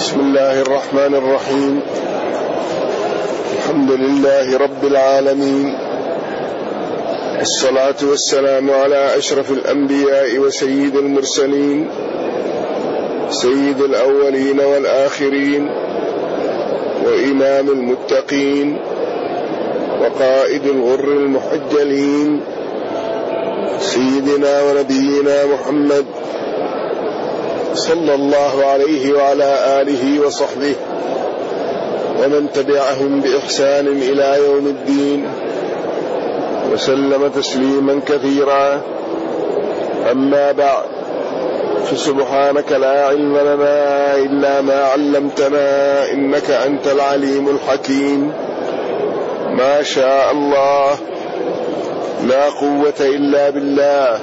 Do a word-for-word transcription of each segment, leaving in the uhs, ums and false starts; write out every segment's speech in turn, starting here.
بسم الله الرحمن الرحيم. الحمد لله رب العالمين، الصلاة والسلام على أشرف الأنبياء وسيد المرسلين، سيد الأولين والآخرين، وإمام المتقين، وقائد الغر المحجلين، سيدنا ونبينا محمد صلى الله عليه وعلى آله وصحبه ومن تبعهم بإحسان إلى يوم الدين، وسلم تسليما كثيرا. أما بعد، فسبحانك لا علم لنا إلا ما علمتنا، إنك أنت العليم الحكيم. ما شاء الله، لا قوة إلا بالله.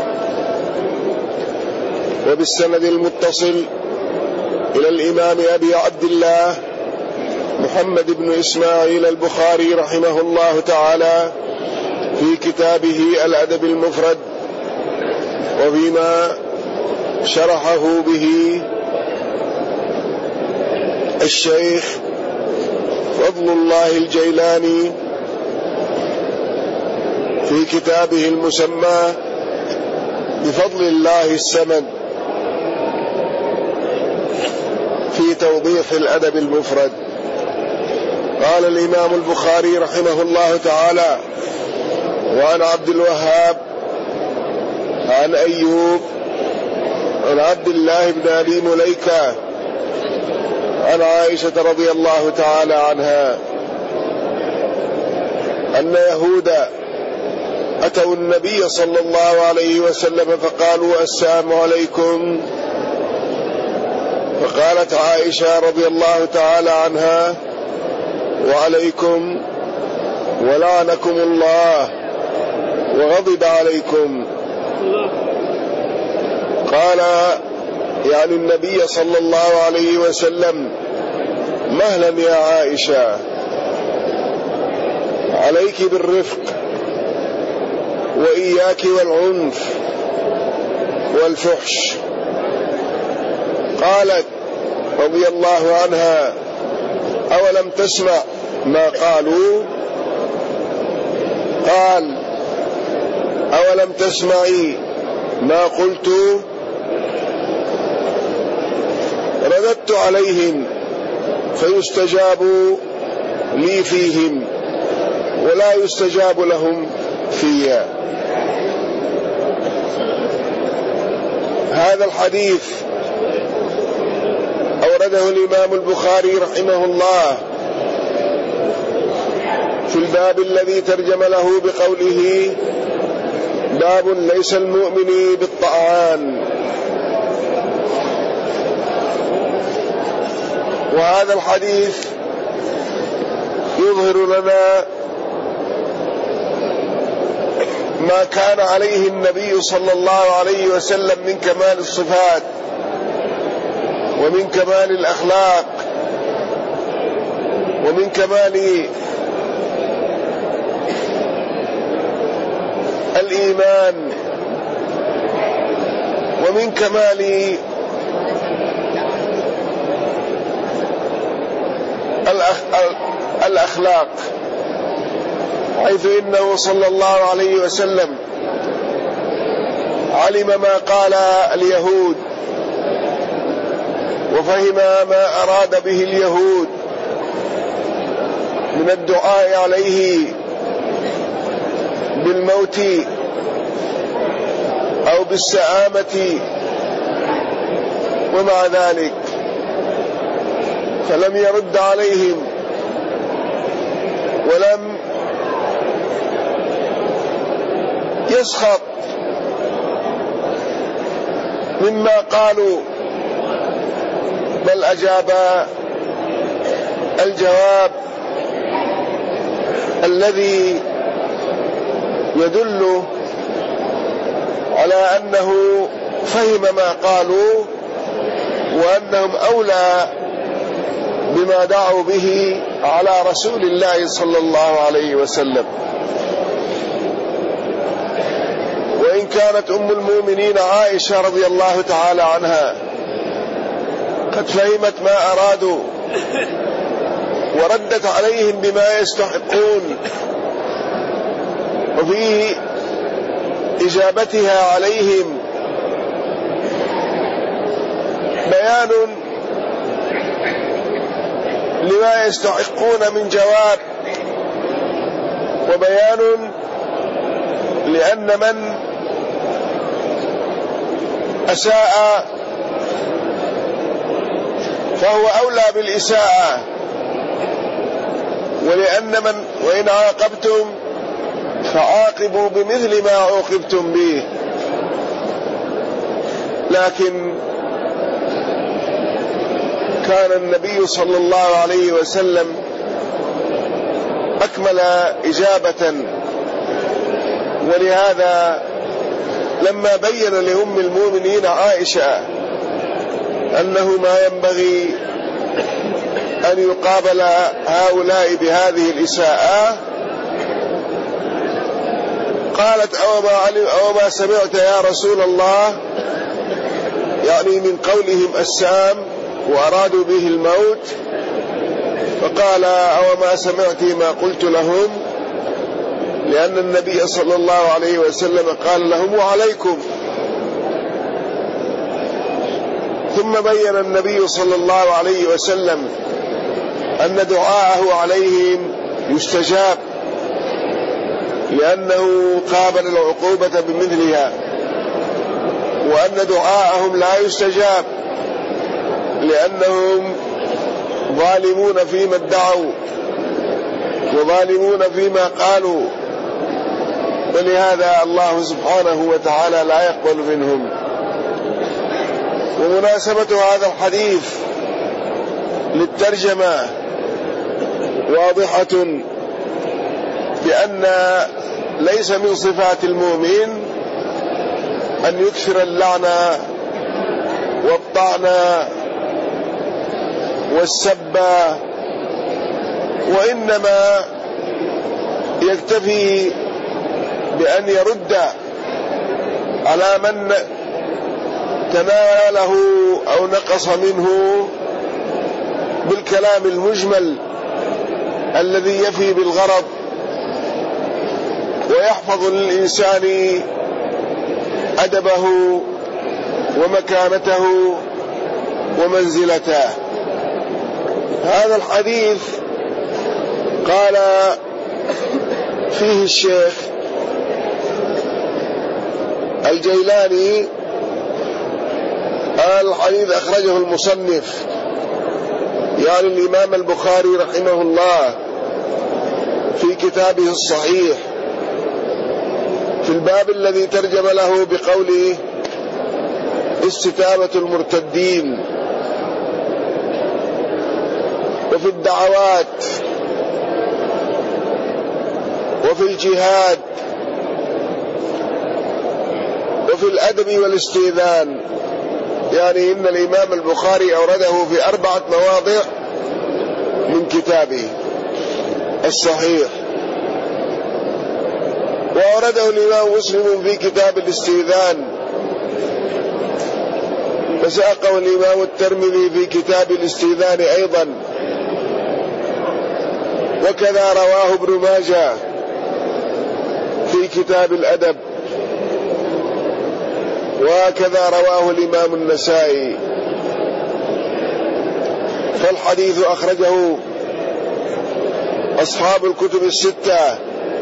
وبالسند المتصل إلى الإمام أبي عبد الله محمد بن إسماعيل البخاري رحمه الله تعالى في كتابه الأدب المفرد، وفيما شرحه به الشيخ فضل الله الجيلاني في كتابه المسمى بفضل الله السمد في توضيح الأدب المفرد. قال الإمام البخاري رحمه الله تعالى: وعن عبد الوهاب عن أيوب عن عبد الله بن أبي مليكة عن عائشة رضي الله تعالى عنها أن يهودا أتوا النبي صلى الله عليه وسلم فقالوا: السلام عليكم. فقالت عائشة رضي الله تعالى عنها: وعليكم ولعنكم الله وغضب عليكم. قال يعني النبي صلى الله عليه وسلم: مهلا يا عائشة، عليك بالرفق وإياك والعنف والفحش. قالت رضي الله عنها: أولم تسمع ما قالوا؟ قال: أولم تسمعي ما قلت؟ رددت عليهم فيستجاب لي فيهم ولا يستجاب لهم فيها. هذا الحديث أورده الإمام البخاري رحمه الله في الباب الذي ترجم له بقوله: باب ليس المؤمن بالطعان. وهذا الحديث يظهر لنا ما كان عليه النبي صلى الله عليه وسلم من كمال الصفات ومن كمال الأخلاق ومن كمال الإيمان ومن كمال الأخلاق، حيث إنه صلى الله عليه وسلم علم ما قال اليهود وفهم ما أراد به اليهود من الدعاء عليه بالموت أو بالسآمة، ومع ذلك فلم يرد عليهم ولم يسخط مما قالوا، بل أجاب الجواب الذي يدل على أنه فهم ما قالوا وأنهم أولى بما دعوا به على رسول الله صلى الله عليه وسلم. وإن كانت أم المؤمنين عائشة رضي الله تعالى عنها قد فهمت ما أرادوا وردت عليهم بما يستحقون، وفي إجابتها عليهم بيان لما يستحقون من جواب، وبيان لأن من أساء فهو أولى بالإساءة، ولأن من وإن عاقبتم فعاقبوا بمثل ما عوقبتم به. لكن كان النبي صلى الله عليه وسلم أكمل إجابة، ولهذا لما بين لأم المؤمنين عائشة أنه ما ينبغي أن يقابل هؤلاء بهذه الإساءة، قالت أو ما, أو ما سمعت يا رسول الله، يعني من قولهم السام وأرادوا به الموت، فقال أو ما سمعت ما قلت لهم، لأن النبي صلى الله عليه وسلم قال لهم وعليكم. ثم بين النبي صلى الله عليه وسلم أن دعاءه عليهم يستجاب، لأنه قابل العقوبة بمثلها، وأن دعاءهم لا يستجاب لأنهم ظالمون فيما ادعوا وظالمون فيما قالوا، ولهذا الله سبحانه وتعالى لا يقبل منهم. ومناسبة هذا الحديث للترجمة واضحة، بأن ليس من صفات المؤمن أن يكثر اللعنة والطعن والسب، وإنما يكتفي بأن يرد على من تناله أو نقص منه بالكلام المجمل الذي يفي بالغرض، ويحفظ للإنسان أدبه ومكانته ومنزلته. هذا الحديث قال فيه الشيخ الجيلاني الحديث أخرجه المصنف، يعني الإمام البخاري رحمه الله في كتابه الصحيح، في الباب الذي ترجم له بقوله استتابة المرتدين، وفي الدعوات، وفي الجهاد، وفي الأدب والاستئذان. يعني إن الإمام البخاري أورده في أربعة مواضع من كتابه الصحيح، وأورده الإمام مسلم في كتاب الاستئذان، وساقه الإمام الترمذي في كتاب الاستئذان أيضا، وكذا رواه ابن ماجه في كتاب الأدب، وكذا رواه الإمام النسائي. فالحديث أخرجه أصحاب الكتب الستة،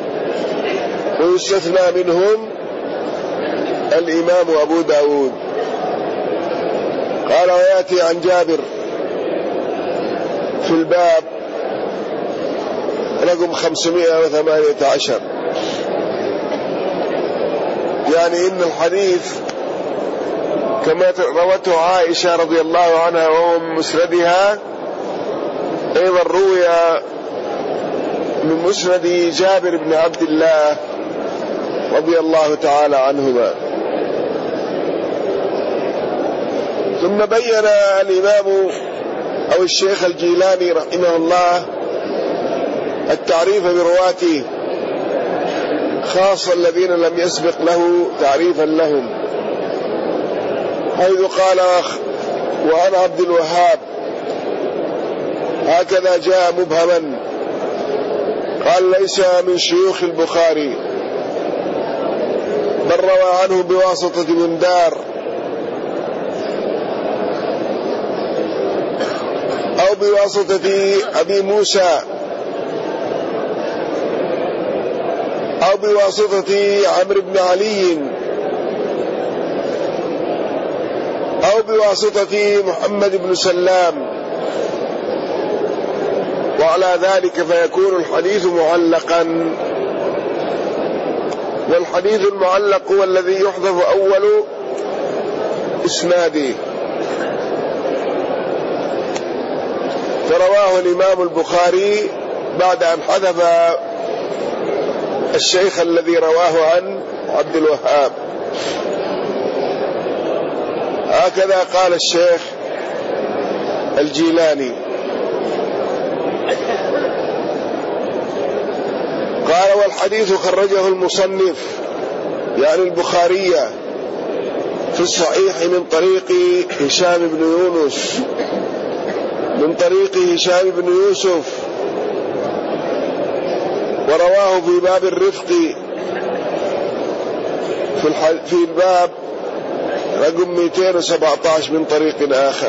ويستثنى منهم الإمام أبو داود. قال ويأتي عن جابر في الباب رقم خمسمائة وثمانية عشر، يعني إن الحديث كما روته عائشة رضي الله عنها وهو من مسندها، أيضا روي من مسند جابر بن عبد الله رضي الله تعالى عنهما. ثم بين الإمام أو الشيخ الجيلاني رحمه الله التعريف برواته، خاصة الذين لم يسبق له تعريفا لهم، حيث قال وعن عبد الوهاب، هكذا جاء مبهما. قال ليس من شيوخ البخاري، بل روى عنه بواسطة مندار أو بواسطة أبي موسى أو بواسطة عمرو بن علي أو بواسطة محمد بن سلام، وعلى ذلك فيكون الحديث معلقا. والحديث المعلق هو الذي يحذف أول إسناده. فرواه الإمام البخاري بعد أن حذف الشيخ الذي رواه عن عبد الوهاب. هكذا قال الشيخ الجيلاني. قال والحديث خرجه المصنف يعني البخارية في الصحيح من طريق هشام بن يونس من طريق هشام بن يوسف، ورواه في باب الرفق في, في الباب رقم مئتين وسبعة عشر من طريق آخر.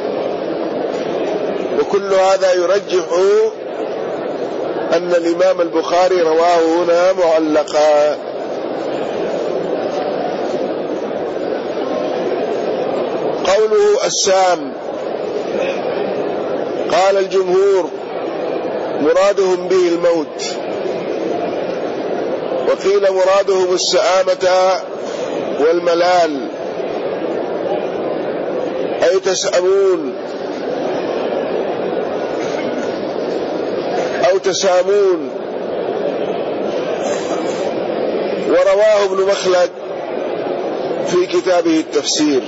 وكل هذا يرجح أن الإمام البخاري رواه هنا معلقا. قوله السام، قال الجمهور مرادهم به الموت، وقيل مرادهم السآمة والملال، أي تسأمون أو تسامون. ورواه ابن مخلد في كتابه التفسير.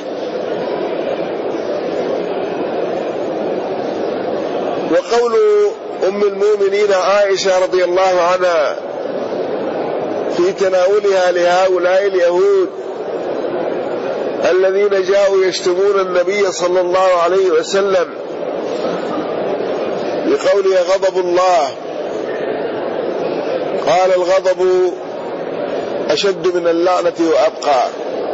وقول أم المؤمنين عائشة رضي الله عنها في تناولها لهؤلاء اليهود الذين جاءوا يشتمون النبي صلى الله عليه وسلم بقوله غضب الله، قال الغضب أشد من اللعنة وأبقى.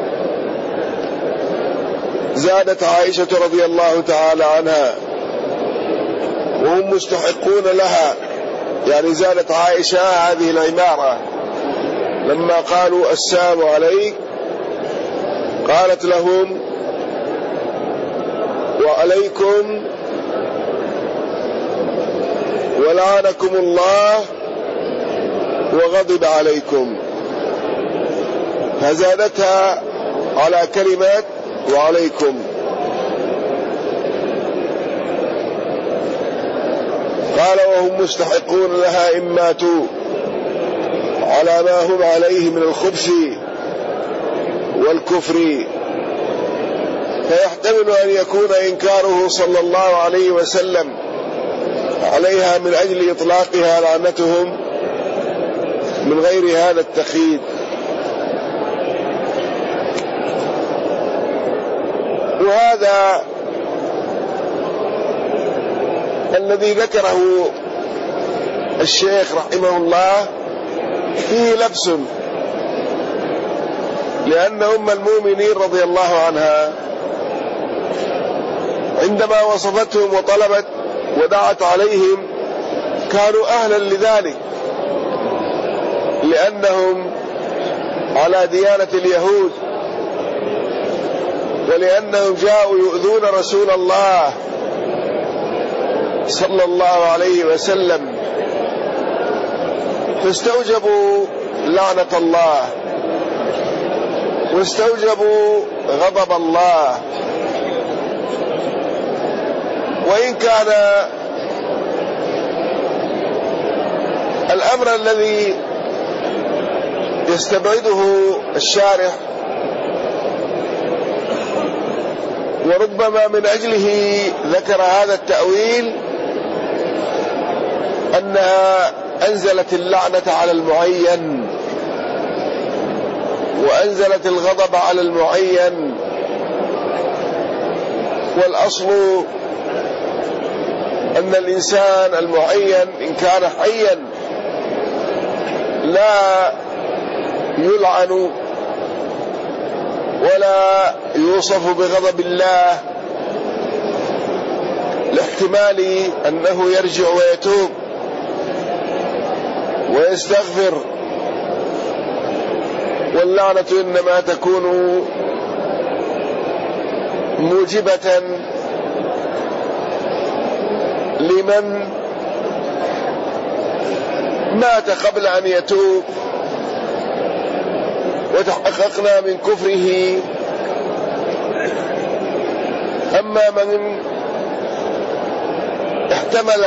زادت عائشة رضي الله تعالى عنها وهم مستحقون لها، يعني زادت عائشة هذه العبارة لما قالوا السلام عليك، قالت لهم وعليكم ولعنكم الله وغضب عليكم، فزادتها على كلمة وعليكم. قال وهم مستحقون لها إن ماتوا على ما هم عليه من الخبث والكفر، فيحتمل أن يكون إنكاره صلى الله عليه وسلم عليها من أجل إطلاقها لعنتهم من غير هذا التخييد. وهذا الذي ذكره الشيخ رحمه الله فيه لبس، لأن أم المؤمنين رضي الله عنها عندما وصفتهم وطلبت ودعت عليهم كانوا أهلا لذلك، لأنهم على ديانة اليهود، ولأنهم جاءوا يؤذون رسول الله صلى الله عليه وسلم، فاستوجبوا لعنة الله واستوجبوا غضب الله. وإن كان الأمر الذي يستبعده الشارح وربما من أجله ذكر هذا التأويل أنها أنزلت اللعنة على المعين وأنزلت الغضب على المعين، والأصل أن الإنسان المعين إن كان حيا لا يلعن ولا يوصف بغضب الله، لاحتمال أنه يرجع ويتوب ويستغفر، واللعنة إنما تكون موجبة لمن مات قبل أن يتوب وتحققنا من كفره. أما من احتمل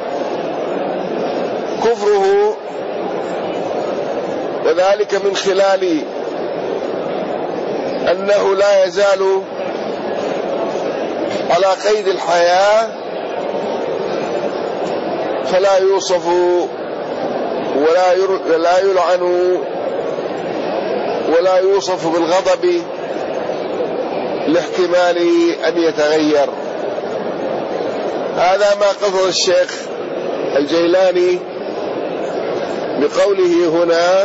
كفره وذلك من خلال أنه لا يزال على قيد الحياة، فلا يوصف ولا لا يلعن ولا يوصف بالغضب لاحتمال أن يتغير. هذا ما قصد الشيخ الجيلاني بقوله هنا: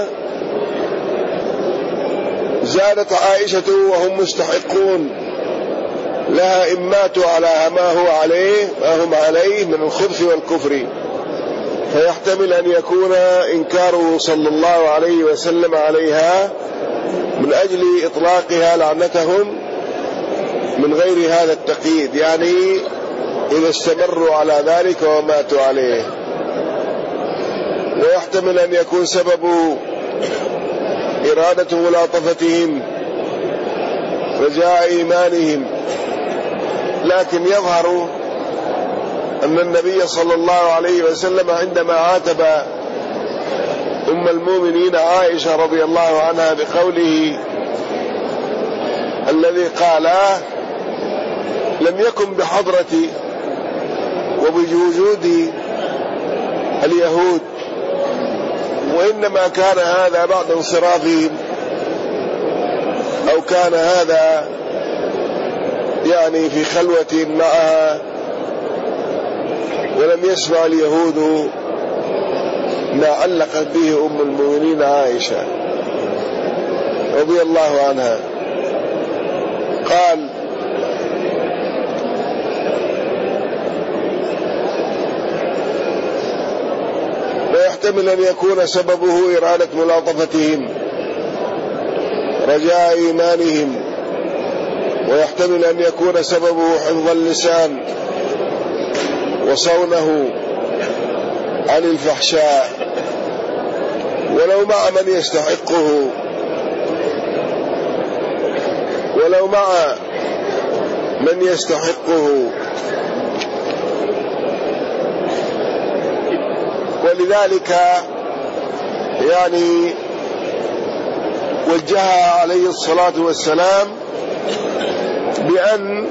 زادت عائشة وهم مستحقون لها إن ماتوا على ما هو عليه ما هم عليه من الخبث والكفر، فيحتمل أن يكون إنكاره صلى الله عليه وسلم عليها من أجل إطلاقها لعنتهم من غير هذا التقييد، يعني إذا استمروا على ذلك وماتوا عليه. ويحتمل أن يكون سبب إرادة ملاطفتهم رجاء إيمانهم، لكن يظهر أن النبي صلى الله عليه وسلم عندما عاتب أم المؤمنين عائشة رضي الله عنها بقوله الذي قاله لم يكن بحضرتي وبوجود اليهود، وإنما كان هذا بعد انصرافهم، أو كان هذا يعني في خلوة معها، ولم يسمع اليهود ما علقت به أم المؤمنين عائشة رضي الله عنها. قال: ويحتمل أن يكون سببه إرادة ملاطفتهم رجاء إيمانهم، ويحتمل أن يكون سببه حفظ اللسان وصونه عن الفحشاء، ولو مع من يستحقه ولو مع من يستحقه ولذلك يعني وجهها عليه الصلاة والسلام بأن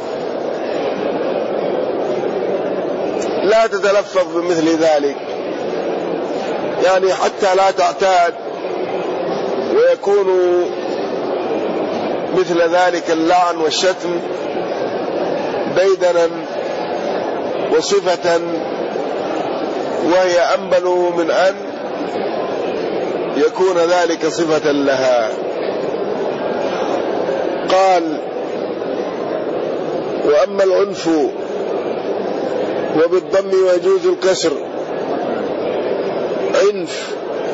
لا تتلفظ بمثل ذلك، يعني حتى لا تعتاد ويكون مثل ذلك اللعن والشتم ديدنا وصفة، وهي أنبل من أن يكون ذلك صفة لها. قال: وأما العنف وبالضم ويجوز الكسر عنف.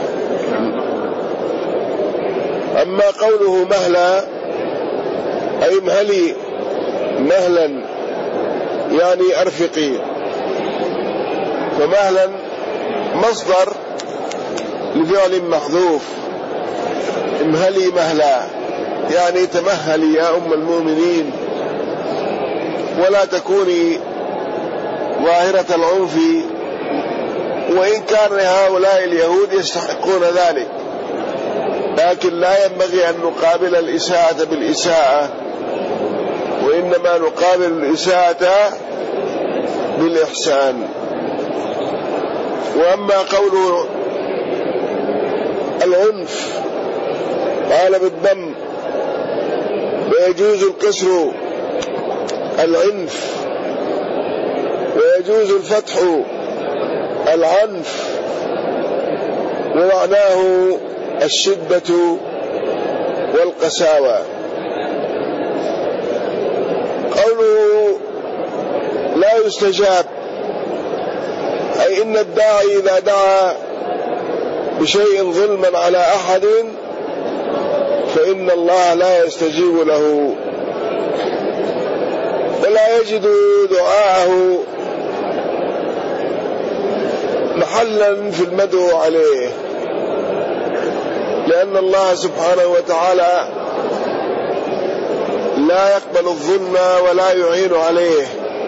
أما قوله مهلا أي مهلي مهلا يعني أرفقي، فمهلا مصدر لفعل محذوف، امهلي مهلا يعني تمهلي يا أم المؤمنين، ولا تكوني ظاهرة العنف، وإن كان هؤلاء اليهود يستحقون ذلك، لكن لا ينبغي أن نقابل الإساءة بالإساءة، وإنما نقابل الإساءة بالإحسان. وأما قول العنف قال بالضم ويجوز الكسر العنف، ويجوز الفتح العنف، ومعناه الشدة والقساوة. قوله لا يستجاب، أي إن الداعي إذا دعا بشيء ظلما على أحد فإن الله لا يستجيب له، ولا يجد دعاءه محلا في المدعو عليه، لأن الله سبحانه وتعالى لا يقبل الظلم ولا يعين عليه.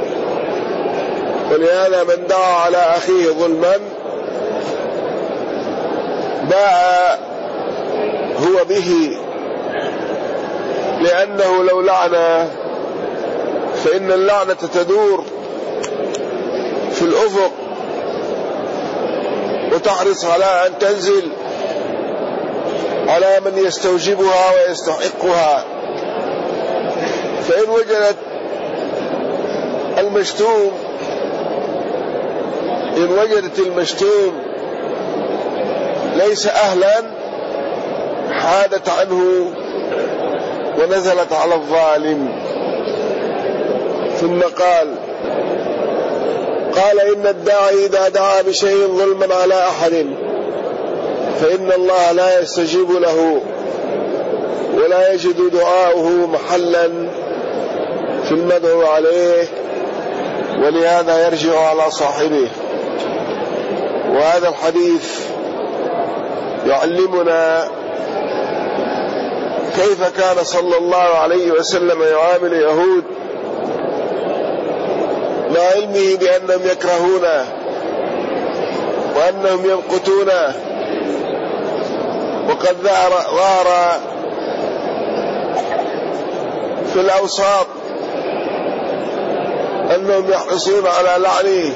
ولهذا من دعا على أخيه ظلما باء هو به، لأنه لو لعنه فإن اللعنة تدور في الأفق وتحرص على أن تنزل على من يستوجبها ويستحقها. فإن وجدت المشتوم إن وجدت المشتوم ليس أهلا حادت عنه ونزلت على الظالم. ثم قال قال إن الداعي إذا دعا بشيء ظلما على أحد فإن الله لا يستجيب له ولا يجد دعاؤه محلا في المدعو عليه، ولهذا يرجع على صاحبه. وهذا الحديث يعلمنا كيف كان صلى الله عليه وسلم يعامل اليهود مع علمه بأنهم يكرهونه وأنهم يمقتونه. وقد ظهر في الأوساط أنهم يحرصون على لعنه،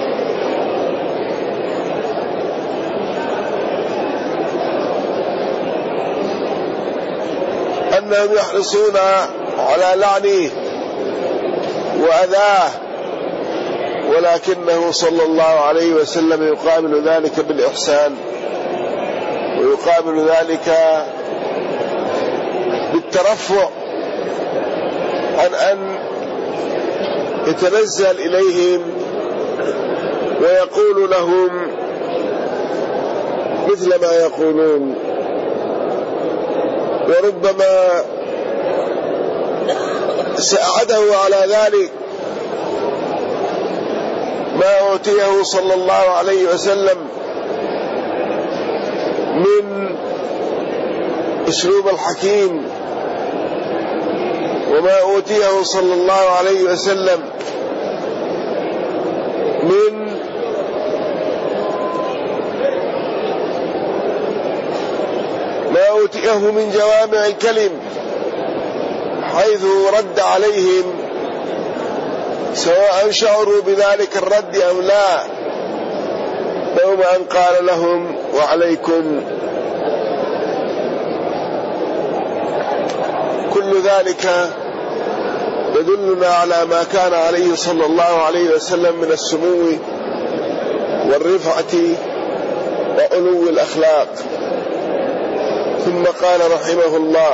أنهم يحرصون على لعنه وأذاه، ولكنه صلى الله عليه وسلم يقابل ذلك بالإحسان، ويقابل ذلك بالترفع عن أن يتنزل إليهم ويقول لهم مثل ما يقولون. وربما ساعده على ذلك ما أوتيه صلى الله عليه وسلم من أسلوب الحكيم، وما أوتيه صلى الله عليه وسلم من ما أوتيه من جوامع الكلم، حيث رد عليهم سواء شعروا بذلك الرد أو لا، يوم أن قال لهم وعليكم. كل ذلك يدلنا على ما كان عليه صلى الله عليه وسلم من السمو والرفعة وعلو الأخلاق. ثم قال رحمه الله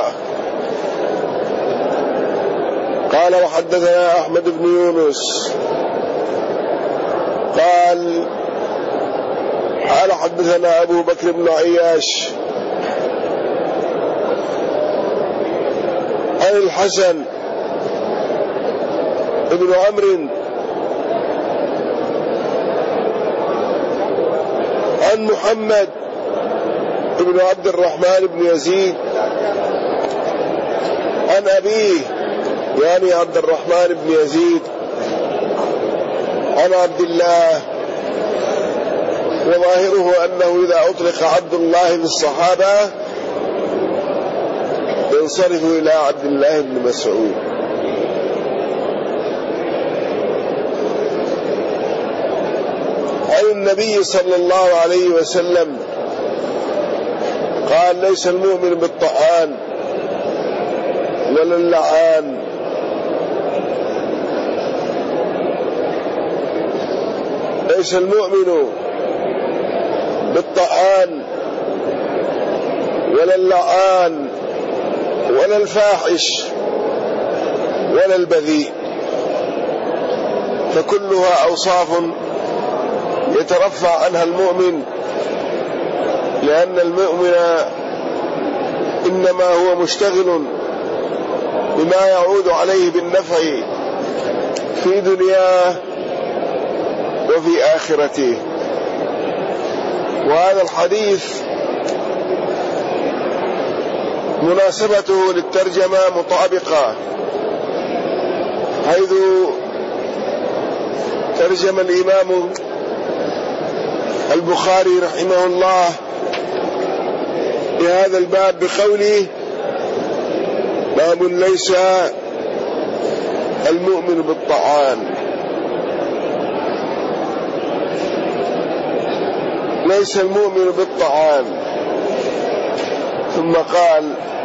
قال وحدثنا أحمد بن يونس قال قال حدثنا أبو بكر بن عياش عن الحسن ابن عمرو عن محمد ابن عبد الرحمن بن يزيد عن أبيه يعني عبد الرحمن بن يزيد عن عبد الله، وظاهره أنه إذا أطلق عبد الله بالصحابة ينصرف إلى عبد الله بن مسعود. عن النبي صلى الله عليه وسلم قال ليس المؤمن بالطعان ولا اللعان ليس المؤمن بالطعان ولا اللعان ولا الفاحش ولا البذيء، فكلها أوصاف يترفع عنها المؤمن، لأن المؤمن إنما هو مشتغل بما يعود عليه بالنفع في دنياه وفي آخرته. وهذا الحديث مناسبته للترجمة مطابقة، حيث ترجم الإمام البخاري رحمه الله بهذا الباب بقوله: باب ليس المؤمن بالطعان. ليس المؤمن بالطعان. ثم قال: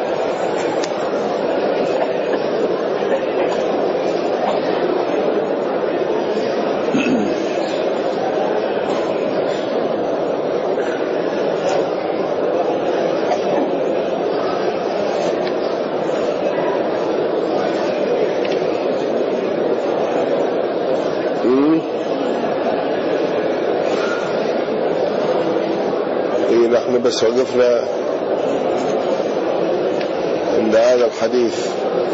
نحن بس وقفنا عند هذا الحديث.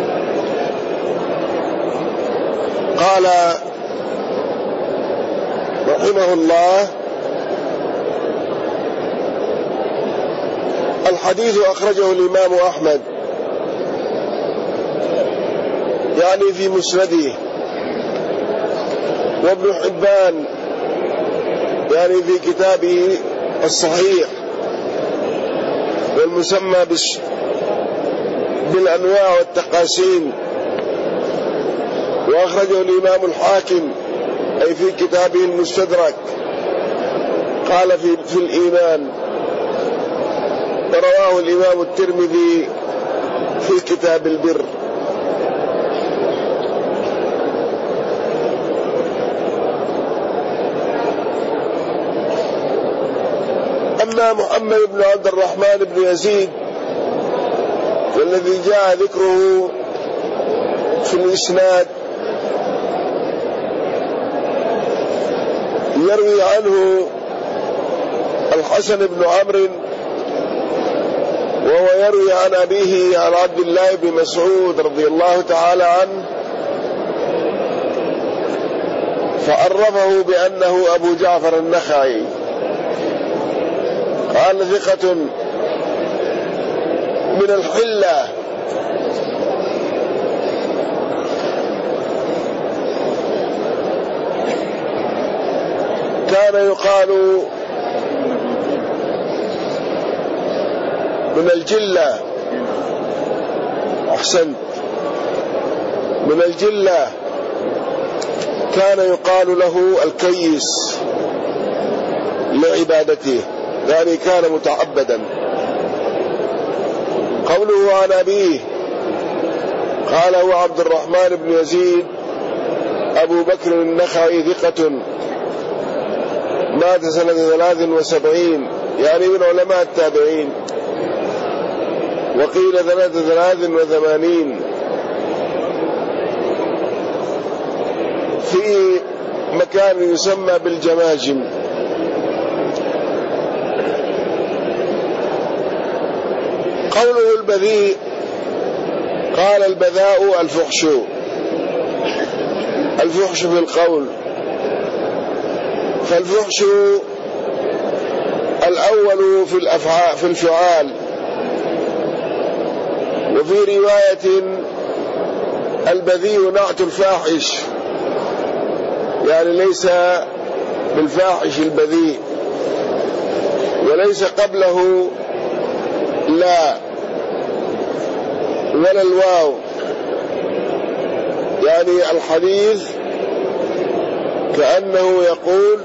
قال رحمه الله: الحديث أخرجه الإمام أحمد يعني في مسنده، وابن حبان يعني في كتابه الصحيح والمسمى بالأنواع والتقاسيم، وأخرجه الإمام الحاكم أي في كتابه المستدرك قال في, في الإيمان، ورواه الإمام الترمذي في كتاب البر. أما محمد بن عبد الرحمن بن يزيد والذي جاء ذكره في الإسناد يروي عنه الحسن بن عمرو، وهو يروي عن أبيه عن عبد الله بن مسعود رضي الله تعالى عنه، فعرفه بأنه أبو جعفر النخعي. قال: ثقة من الحلة، كان يقال من الجلة. أحسنت، من الجلة، كان يقال له الكيس لعبادته، يعني كان متعبدا. قوله عن أبيه قال: هو عبد الرحمن بن يزيد أبو بكر النخعي، ثقة، مات سنة ثلاث وسبعين، يعني من علماء التابعين، وقيل سنة ثلاث وثمانين، في مكان يسمى بالجماجم. قوله البذيء قال: البذاء الفحش، الفحش في القول. فالفحش الأول في الأفعال في الفعال، وفي رواية البذيء نعت الفاحش، يعني ليس بالفاحش البذيء، وليس قبله لا ولا الواو، يعني الحديث كأنه يقول: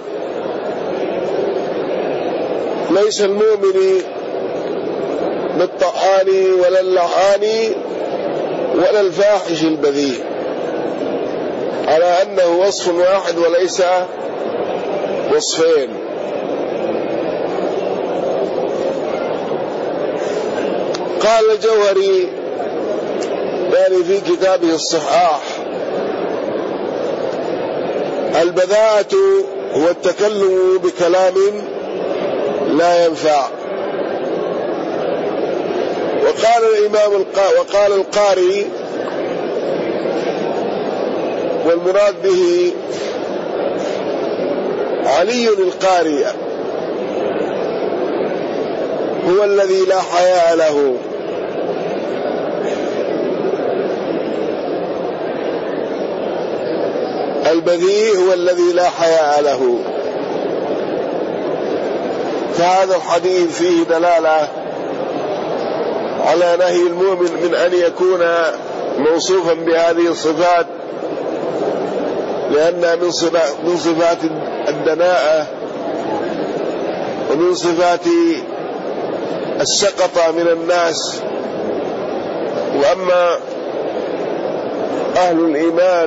ليس المؤمن بالطعان ولا اللعان ولا الفاحش البذيء، على أنه وصف واحد وليس وصفين. قال الجوهري يعني في كتابه الصحاح: البذاءة هو التكلم بكلام لا ينفع. وقال الإمام القا... وقال القاري: والمراد به علي القاري هو الذي لا حياء له. البذيء هو الذي لا حياء له. فهذا الحديث فيه دلالة على نهي المؤمن من أن يكون موصوفا بهذه الصفات، لأنها من صفات الدناءة ومن صفات السقطة من الناس. وأما أهل الإيمان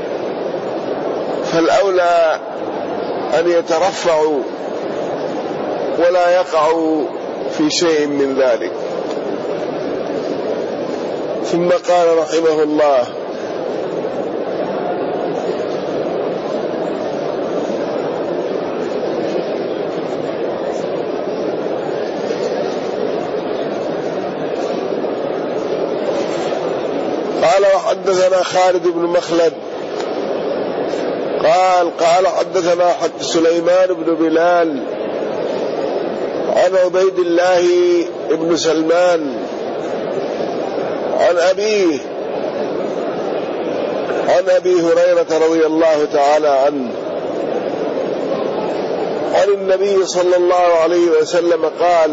فالأولى أن يترفعوا ولا يقعوا في شيء من ذلك. ثم قال رحمه الله: قال وحدثنا خالد بن مخلد قال قال حدثنا حد سليمان بن بلال عن عبيد الله بن سلمان عن أبيه عن أبي هريرة رضي الله تعالى عنه عن النبي صلى الله عليه وسلم قال: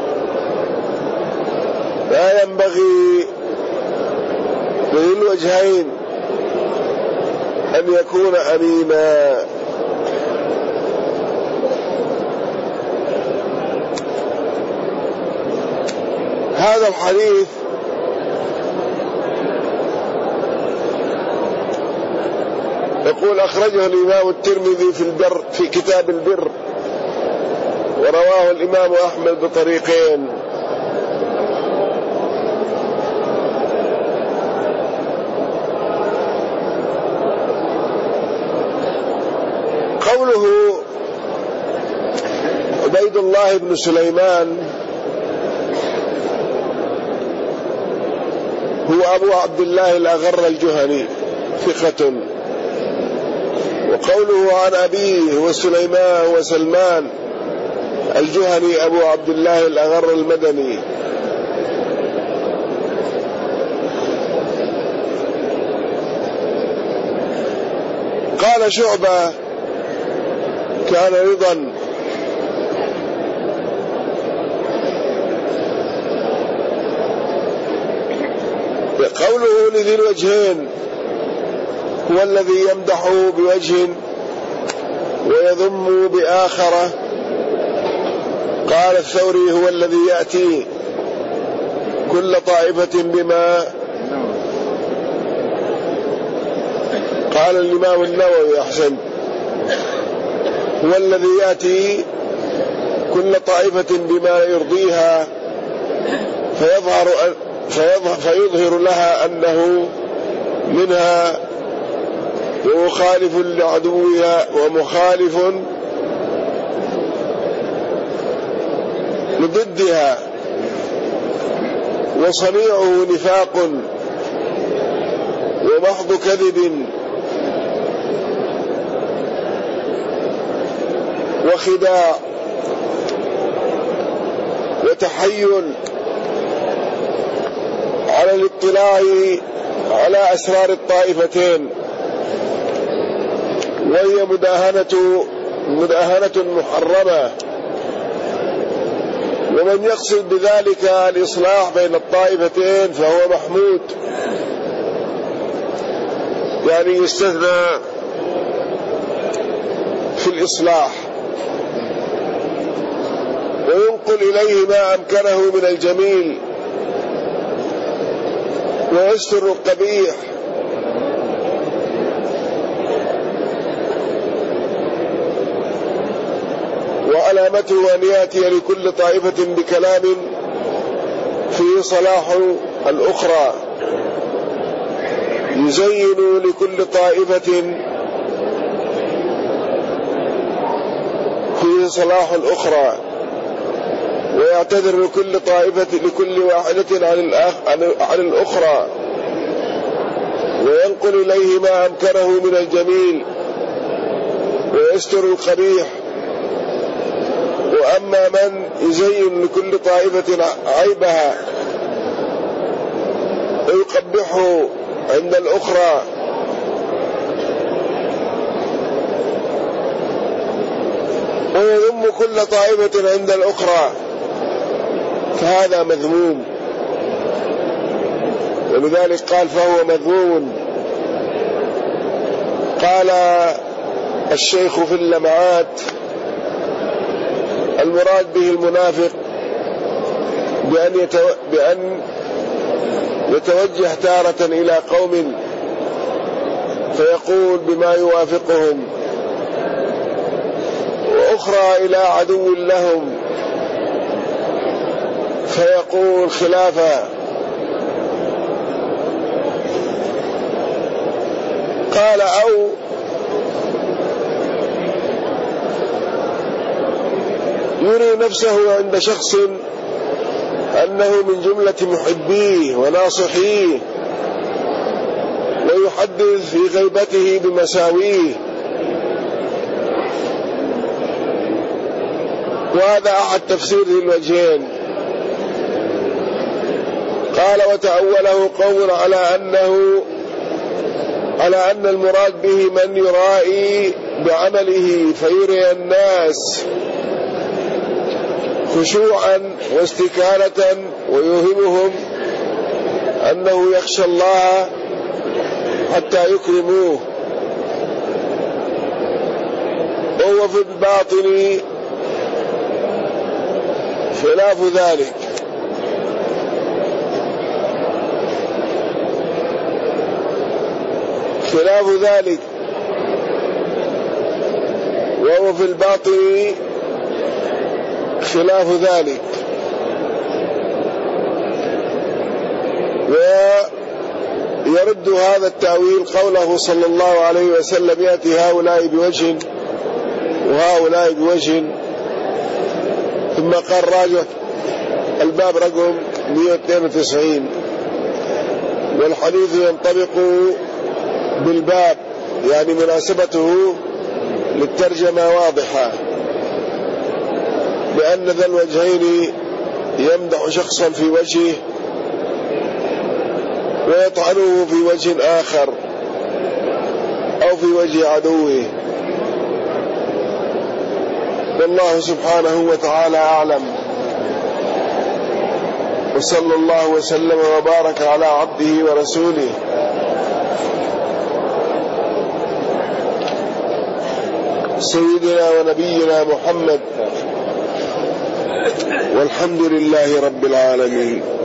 لا ينبغي ذي الوجهين أن يكون أمينا. هذا الحديث يقول: أخرجه الإمام الترمذي في البر في كتاب البر، ورواه الإمام أحمد بطريقين. قوله عبيد الله بن سليمان هو أبو عبد الله الأغر الجهني ثقة، وقوله عن أبيه وسليمان وسلمان الجهني أبو عبد الله الأغر المدني. قال شعبة: كان رضا قوله لذي الوجهين هو الذي يمدح بوجه ويذم بآخرة. قال الثوري: هو الذي يأتي كل طائفة بما قال الإمام النووي أحسن هو الذي يأتي كل طائفة بما يرضيها فيظهر, فيظهر, فيظهر لها أنه منها ومخالف لعدوها ومخالف لضدها وصنيعه نفاق ومحض كذب وخداع وتحيل على الاطلاع على أسرار الطائفتين، وهي مداهنة مداهنة محرمة. ومن يقصد بذلك الإصلاح بين الطائفتين فهو محمود، يعني يستثنى في الإصلاح وينقل إليه ما أمكنه من الجميل ويستر القبيح. علامته أن يأتي لكل طائفة بكلام فيه صلاح الأخرى، يزين لكل طائفة فيه صلاح الأخرى، ويعتذر لكل طائفة لكل واحدة عن, عن الأخرى، وينقل إليه ما أمكنه من الجميل ويستر القبيح. وأما من يزين لكل طائفة عيبها ويقبحه عند الأخرى ويذم كل طائفة عند الأخرى، فهذا مذموم، ولذلك قال فهو مذموم. قال الشيخ في اللمعات: المراد به المنافق بأن, يتو... بأن يتوجه تارة إلى قوم فيقول بما يوافقهم، وأخرى إلى عدو لهم فيقول خلافه. قال: أو يري نفسه عند شخص أنه من جملة محبيه وناصحيه، ويحدث في غيبته بمساويه، وهذا أحد تفسير الوجهين. قال: وتأوله قوم على أنه على أن المراد به من يرائي بعمله فيري الناس خشوعا واستكانة ويوهمهم أنه يخشى الله حتى يكرموه، وهو في الباطن خلاف ذلك. خلاف ذلك وهو في الباطن خلاف ذلك. ويرد هذا التأويل قوله صلى الله عليه وسلم: يأتي هؤلاء بوجه وهؤلاء بوجه. ثم قال: راجع الباب رقم مئة واثنين وتسعين، والحديث ينطبق بالباب، يعني مناسبته للترجمة واضحة، لأن ذا الوجهين يمدح شخصا في وجهه ويطعنه في وجه آخر أو في وجه عدوه. والله سبحانه وتعالى أعلم، وصلى الله وسلم وبارك على عبده ورسوله سيدنا ونبينا محمد، والحمد لله رب العالمين.